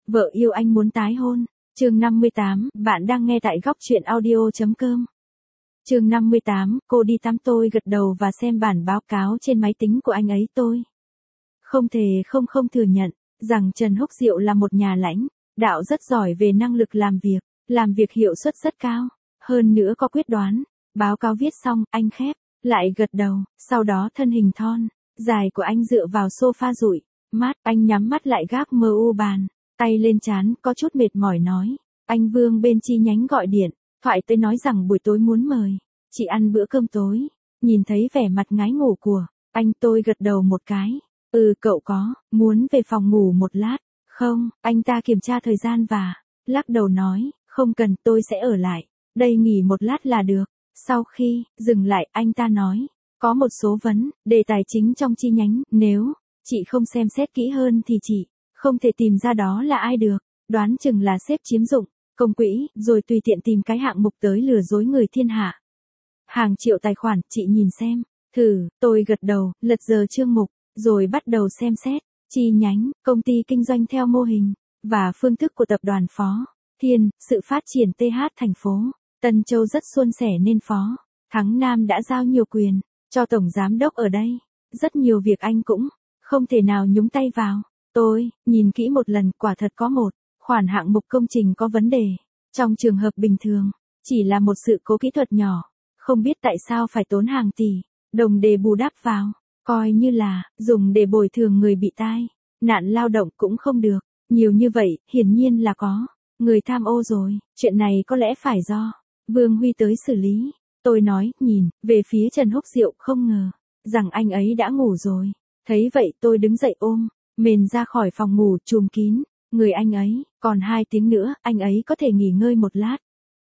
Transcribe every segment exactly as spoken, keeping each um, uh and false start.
Vợ yêu anh muốn tái hôn. Chương năm mươi tám, bạn đang nghe tại góc truyện audio.com. Chương năm mươi tám, cô đi tắm. Tôi gật đầu và xem bản báo cáo trên máy tính của anh ấy. Tôi không thể không không thừa nhận rằng Trần Húc Diệu là một nhà lãnh đạo rất giỏi về năng lực làm việc, làm việc hiệu suất rất cao, hơn nữa có quyết đoán. Báo cáo viết xong, anh khép lại gật đầu, sau đó thân hình thon dài của anh dựa vào sofa dụi mắt, anh nhắm mắt lại gác mờ u bàn, tay lên trán, có chút mệt mỏi nói, anh Vương bên chi nhánh gọi điện thoại tới nói rằng buổi tối muốn mời chị ăn bữa cơm tối. Nhìn thấy vẻ mặt ngái ngủ của anh, tôi gật đầu một cái. Ừ, cậu có muốn về phòng ngủ một lát không? Anh ta kiểm tra thời gian và lắc đầu nói, không cần, tôi sẽ ở lại đây nghỉ một lát là được. Sau khi dừng lại, anh ta nói, có một số vấn đề tài chính trong chi nhánh, nếu chị không xem xét kỹ hơn thì chị không thể tìm ra đó là ai được. Đoán chừng là sếp chiếm dụng công quỹ, rồi tùy tiện tìm cái hạng mục tới lừa dối người thiên hạ. Hàng triệu tài khoản, chị nhìn xem thử. Tôi gật đầu, lật giờ chương mục, rồi bắt đầu xem xét. Chi nhánh, công ty kinh doanh theo mô hình và phương thức của tập đoàn Phó Thiên. Sự phát triển tê hát thành phố Tân Châu rất suôn sẻ nên Phó Thắng Nam đã giao nhiều quyền cho tổng giám đốc ở đây. Rất nhiều việc anh cũng không thể nào nhúng tay vào. Tôi nhìn kỹ một lần, quả thật có một khoản hạng mục công trình có vấn đề. Trong trường hợp bình thường, chỉ là một sự cố kỹ thuật nhỏ, không biết tại sao phải tốn hàng tỷ đồng để bù đắp vào, coi như là dùng để bồi thường người bị tai nạn lao động cũng không được. Nhiều như vậy, hiển nhiên là có người tham ô rồi. Chuyện này có lẽ phải do Vương Huy tới xử lý. Tôi nói, nhìn về phía Trần Húc Diệu, không ngờ rằng anh ấy đã ngủ rồi. Thấy vậy, tôi đứng dậy ôm mền ra khỏi phòng ngủ, trùm kín người anh ấy. Còn hai tiếng nữa, anh ấy có thể nghỉ ngơi một lát.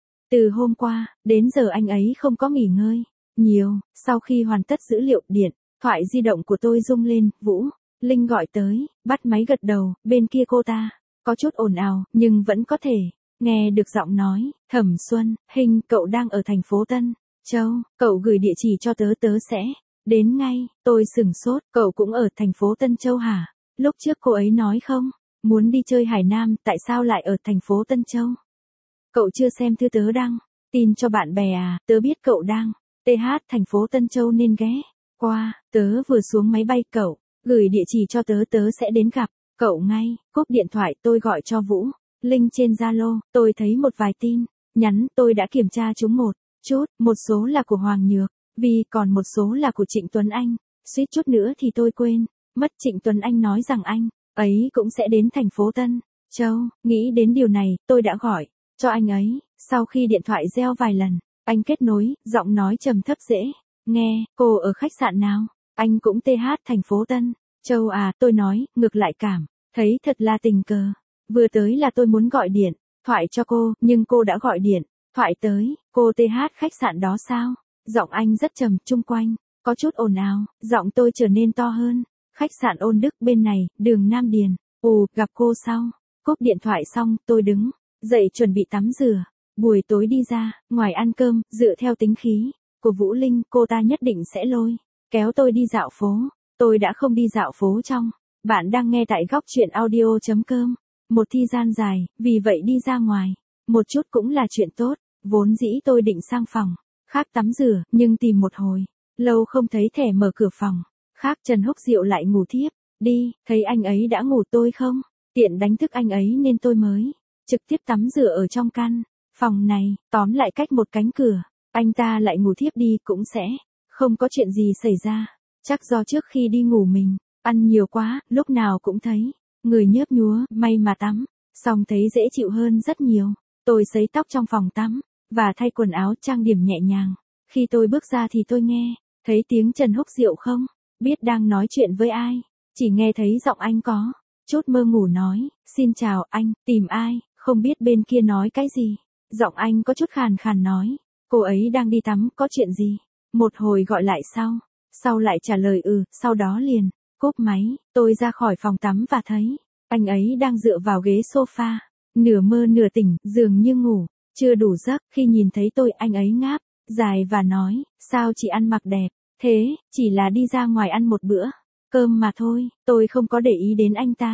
Từ hôm qua đến giờ anh ấy không có nghỉ ngơi nhiều. Sau khi hoàn tất dữ liệu, điện thoại di động của tôi rung lên. Vũ Linh gọi tới. Bắt máy gật đầu. Bên kia cô ta có chút ồn ào, nhưng vẫn có thể nghe được giọng nói. Thẩm Xuân Hinh, cậu đang ở thành phố Tân Châu. Cậu gửi địa chỉ cho tớ, tớ sẽ đến ngay. Tôi sửng sốt. Cậu cũng ở thành phố Tân Châu hả? Lúc trước cô ấy nói không muốn đi chơi Hải Nam, tại sao lại ở thành phố Tân Châu? Cậu chưa xem thư tớ đăng tin cho bạn bè à? Tớ biết cậu đang tê hát thành phố Tân Châu nên ghé qua. Tớ vừa xuống máy bay, cậu gửi địa chỉ cho tớ, tớ sẽ đến gặp cậu ngay. Cúp điện thoại, tôi gọi cho Vũ Linh trên Zalo. Tôi thấy một vài tin nhắn, tôi đã kiểm tra chúng một chút. Một số là của Hoàng Nhược Vi, còn một số là của Trịnh Tuấn Anh. Suýt chút nữa thì tôi quên mất. Trịnh Tuấn Anh nói rằng anh ấy cũng sẽ đến thành phố Tân Châu. Nghĩ đến điều này, tôi đã gọi cho anh ấy. Sau khi điện thoại reo vài lần, anh kết nối, giọng nói trầm thấp dễ nghe. Cô ở khách sạn nào? Anh cũng tê hát thành phố Tân Châu à? Tôi nói, ngược lại cảm thấy thật là tình cờ. Vừa tới là tôi muốn gọi điện thoại cho cô, nhưng cô đã gọi điện thoại tới. Cô tê hát khách sạn đó sao? Giọng anh rất trầm, chung quanh có chút ồn ào. Giọng tôi trở nên to hơn. Khách sạn Ôn Đức bên này, đường Nam Điền. Ồ, gặp cô sau. Cúp điện thoại xong, tôi đứng dậy chuẩn bị tắm rửa. Buổi tối đi ra ngoài ăn cơm, dựa theo tính khí của Vũ Linh, cô ta nhất định sẽ lôi kéo tôi đi dạo phố. Tôi đã không đi dạo phố trong. Bạn đang nghe tại góc truyện audio.com. Một thi gian dài, vì vậy đi ra ngoài một chút cũng là chuyện tốt. Vốn dĩ tôi định sang phòng khác tắm rửa, nhưng tìm một hồi lâu không thấy thẻ mở cửa phòng khác. Trần Húc Diệu lại ngủ thiếp đi. Thấy anh ấy đã ngủ, tôi không tiện đánh thức anh ấy nên tôi mới trực tiếp tắm rửa ở trong căn phòng này. Tóm lại, cách một cánh cửa, anh ta lại ngủ thiếp đi, cũng sẽ không có chuyện gì xảy ra. Chắc do trước khi đi ngủ mình ăn nhiều quá, lúc nào cũng thấy người nhớp nhúa. May mà tắm xong thấy dễ chịu hơn rất nhiều. Tôi sấy tóc trong phòng tắm và thay quần áo, trang điểm nhẹ nhàng. Khi tôi bước ra thì tôi nghe thấy tiếng Trần Húc Diệu không biết đang nói chuyện với ai, chỉ nghe thấy giọng anh có chút mơ ngủ nói, xin chào anh, tìm ai? Không biết bên kia nói cái gì. Giọng anh có chút khàn khàn nói, cô ấy đang đi tắm, có chuyện gì? Một hồi gọi lại sau. Sau lại trả lời ừ, sau đó liền cúp máy. Tôi ra khỏi phòng tắm và thấy anh ấy đang dựa vào ghế sofa, nửa mơ nửa tỉnh, dường như ngủ chưa đủ giấc. Khi nhìn thấy tôi, anh ấy ngáp dài và nói, sao chị ăn mặc đẹp thế? Chỉ là đi ra ngoài ăn một bữa cơm mà thôi. Tôi không có để ý đến anh ta.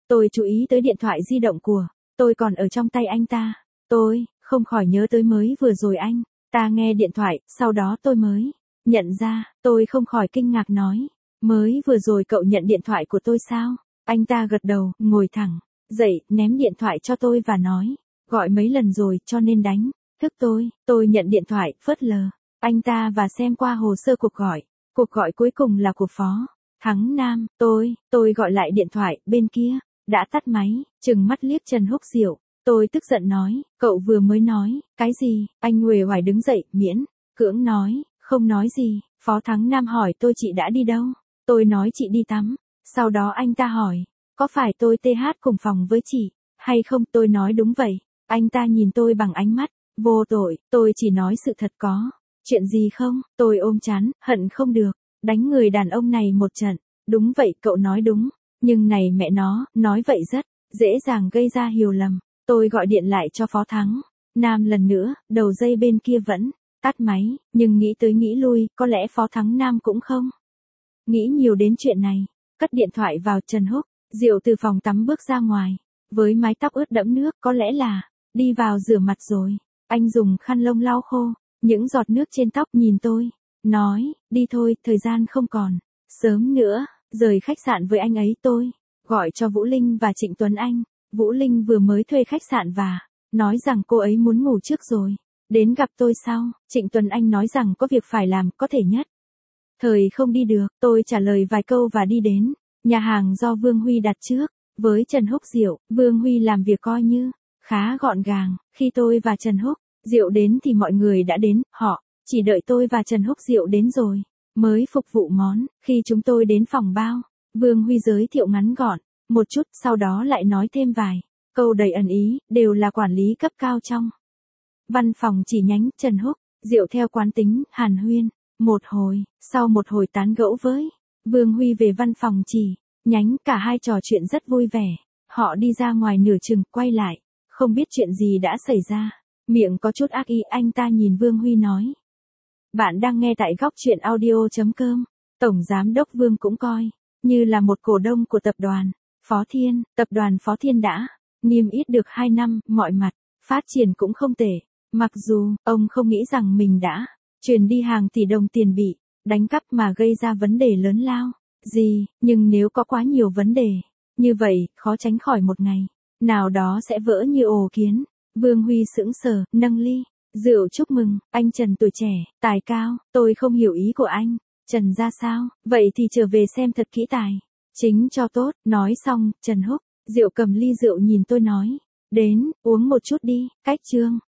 Tôi chú ý tới điện thoại di động của tôi còn ở trong tay anh ta. Tôi không khỏi nhớ tới mới vừa rồi anh ta nghe điện thoại, sau đó tôi mới nhận ra, tôi không khỏi kinh ngạc nói. Mới vừa rồi cậu nhận điện thoại của tôi sao? Anh ta gật đầu, ngồi thẳng dậy, ném điện thoại cho tôi và nói. Gọi mấy lần rồi cho nên đánh thức tôi. Tôi nhận điện thoại, phớt lờ anh ta và xem qua hồ sơ cuộc gọi. Cuộc gọi cuối cùng là của Phó Thắng Nam. Tôi, tôi gọi lại điện thoại, bên kia đã tắt máy, trừng mắt liếc Trần Húc Diệu. Tôi tức giận nói, cậu vừa mới nói, cái gì? Anh uể oải đứng dậy, miễn cưỡng nói, không nói gì. Phó Thắng Nam hỏi tôi chị đã đi đâu? Tôi nói chị đi tắm. Sau đó anh ta hỏi, có phải tôi tê hát cùng phòng với chị, hay không? Tôi nói đúng vậy. Anh ta nhìn tôi bằng ánh mắt vô tội, tôi chỉ nói sự thật. Có chuyện gì không? Tôi ôm chán, hận không được đánh người đàn ông này một trận. Đúng vậy, cậu nói đúng, nhưng này mẹ nó, nói vậy rất dễ dàng gây ra hiểu lầm. Tôi gọi điện lại cho Phó Thắng Nam lần nữa, đầu dây bên kia vẫn tắt máy, nhưng nghĩ tới nghĩ lui, có lẽ Phó Thắng Nam cũng không nghĩ nhiều đến chuyện này. Cất điện thoại vào, Trần Húc Diệu từ phòng tắm bước ra ngoài, với mái tóc ướt đẫm nước, có lẽ là đi vào rửa mặt rồi. Anh dùng khăn lông lau khô những giọt nước trên tóc, nhìn tôi, nói, đi thôi, thời gian không còn sớm nữa. Rời khách sạn với anh ấy, tôi gọi cho Vũ Linh và Trịnh Tuấn Anh. Vũ Linh vừa mới thuê khách sạn và nói rằng cô ấy muốn ngủ trước rồi đến gặp tôi sau. Trịnh Tuấn Anh nói rằng có việc phải làm, có thể nhất thời không đi được. Tôi trả lời vài câu và đi đến nhà hàng do Vương Huy đặt trước. Với Trần Húc Diệu, Vương Huy làm việc coi như khá gọn gàng. Khi tôi và Trần Húc Diệu đến thì mọi người đã đến, họ chỉ đợi tôi và Trần Húc Diệu đến rồi mới phục vụ món. Khi chúng tôi đến phòng bao, Vương Huy giới thiệu ngắn gọn một chút, sau đó lại nói thêm vài câu đầy ẩn ý, đều là quản lý cấp cao trong văn phòng chi nhánh. Trần Húc Diệu theo quán tính hàn huyên một hồi, sau một hồi tán gẫu với Vương Huy về văn phòng chi nhánh, cả hai trò chuyện rất vui vẻ. Họ đi ra ngoài nửa chừng, quay lại, không biết chuyện gì đã xảy ra, miệng có chút ác ý. Anh ta nhìn Vương Huy nói, bạn đang nghe tại góc truyện audio.com. Tổng giám đốc Vương cũng coi như là một cổ đông của tập đoàn Phó Thiên. Tập đoàn Phó Thiên đã niêm yết được hai năm, mọi mặt phát triển cũng không tệ. Mặc dù ông không nghĩ rằng mình đã truyền đi hàng tỷ đồng tiền bị đánh cắp mà gây ra vấn đề lớn lao gì, nhưng nếu có quá nhiều vấn đề như vậy, khó tránh khỏi một ngày nào đó sẽ vỡ như ổ kiến. Vương Huy sững sờ, nâng ly rượu chúc mừng. Anh Trần tuổi trẻ, tài cao. Tôi không hiểu ý của anh Trần ra sao, vậy thì trở về xem thật kỹ tài chính cho tốt. Nói xong, Trần Húc Diệu cầm ly rượu nhìn tôi nói, đến, uống một chút đi. Cách chương